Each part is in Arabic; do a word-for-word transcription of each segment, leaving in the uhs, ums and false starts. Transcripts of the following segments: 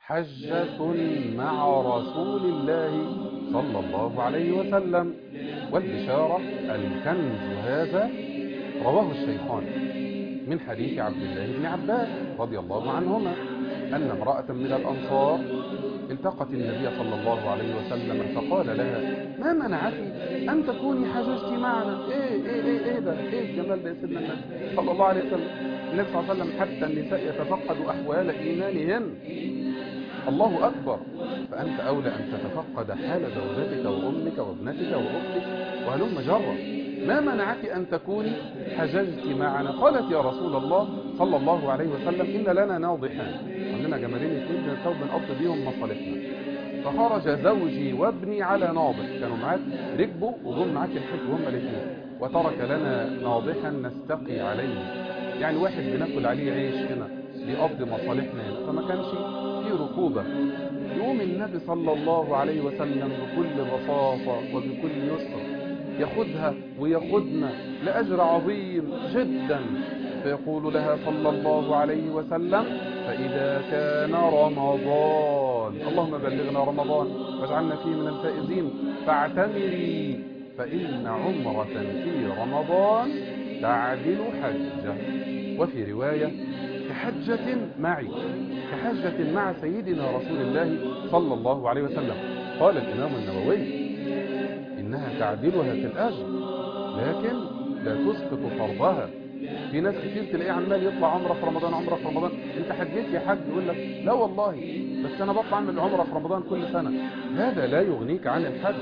حجة مع رسول الله صلى الله عليه وسلم. والبشارة الكنز هذا رواه الشيخان من حديث عبد الله بن عباس رضي الله عنهما أن امرأة من الأنصار التقت النبي صلى الله عليه وسلم فقال لها: ما منعك أن تكوني حججت معنا؟ إيه إيه إيه إيه ده إيه الجمال ده يا سيدنا النبي صلى الله عليه وسلم. النبي صلى الله عليه وسلم حتى النساء يتفقد أحوال إيمانهن. الله أكبر. فأنت أولى أن تتفقد حال زوجتك وأمك وابنتك وأختك وهلم جرة. ما منعك أن تكوني حججت معنا؟ قالت: يا رسول الله صلى الله عليه وسلم إن لنا ناضحان، عندنا جمالين اثنين بنسوي بنقضي بيهم مصالحنا. فخرج زوجي وابني على ناضح، كانوا معاك ركبوا وجم معاك الحج وهم الاثنين، وترك لنا ناضحا نستقي عليه، يعني واحد بناكل عليه عيش هنا بيقضي مصالحنا هنا، فما كانش في ركوبة. يقوم النبي صلى الله عليه وسلم بكل بساطة وبكل يسر ياخدها وياخدنا لأجر عظيم جدا، فيقول لها صلى الله عليه وسلم: فإذا كان رمضان، اللهم بلغنا رمضان واجعلنا فيه من الفائزين، فاعتمري فإن عمرة في رمضان تعدل حجة. وفي رواية: كحجة معي، كحجة مع سيدنا رسول الله صلى الله عليه وسلم. قال الإمام النووي: إنها تعدلها في الأجر لكن لا تسقط فرضها. في ناس كتير تلاقيه عمال يطلع عمره في رمضان، عمره في رمضان. انت حجيت يا حج؟ يقول لك: لا والله، بس انا بطلع اعمل عمره في رمضان كل سنه. هذا لا يغنيك عن الحج،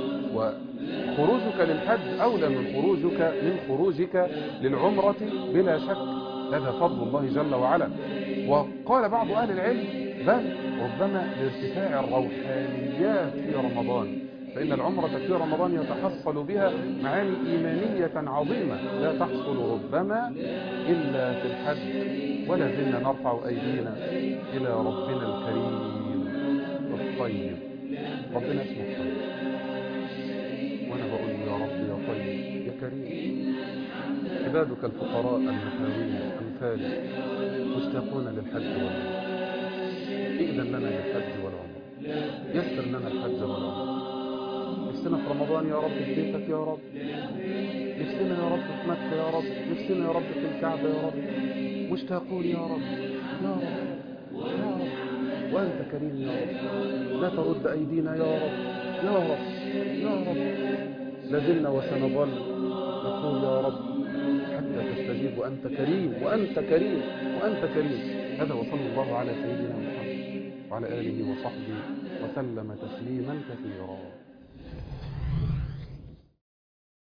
وخروجك للحج اولى من خروجك من خروجك للعمره بلا شك. هذا فضل الله جل وعلا. وقال بعض اهل العلم: بل ربما لارتفاع الروحانيات في رمضان، فإن العمرة في رمضان يتحصل بها معاني إيمانية عظيمة لا تحصل ربما إلا في الحج. ولا زلنا نرفع أيدينا إلى ربنا الكريم الطيب. ربنا اسمه الطيب، وأنا بقول يا رب يا طيب يا كريم. عبادك الفقراء المحاوين أمثالي مشتاقون للحج والعمرة. إذن لنا للحج والعمرة، يسر لنا الحج والعمرة. نفسنا في رمضان يا رب في بيتك يا رب، نفسنا يا رب في مكة يا رب، نفسنا يا رب في الكعبة يا رب، مشتاقون يا رب يا رب يا رب. وأنت كريم يا رب، لا ترد أيدينا يا رب يا رب يا رب. لازلنا وسنظل نقول يا رب حتى تستجيب، وأنت كريم وأنت كريم وأنت كريم. هذا وصلى الله على سيدنا محمد وعلى آله وصحبه وسلم تسليما كثيرا.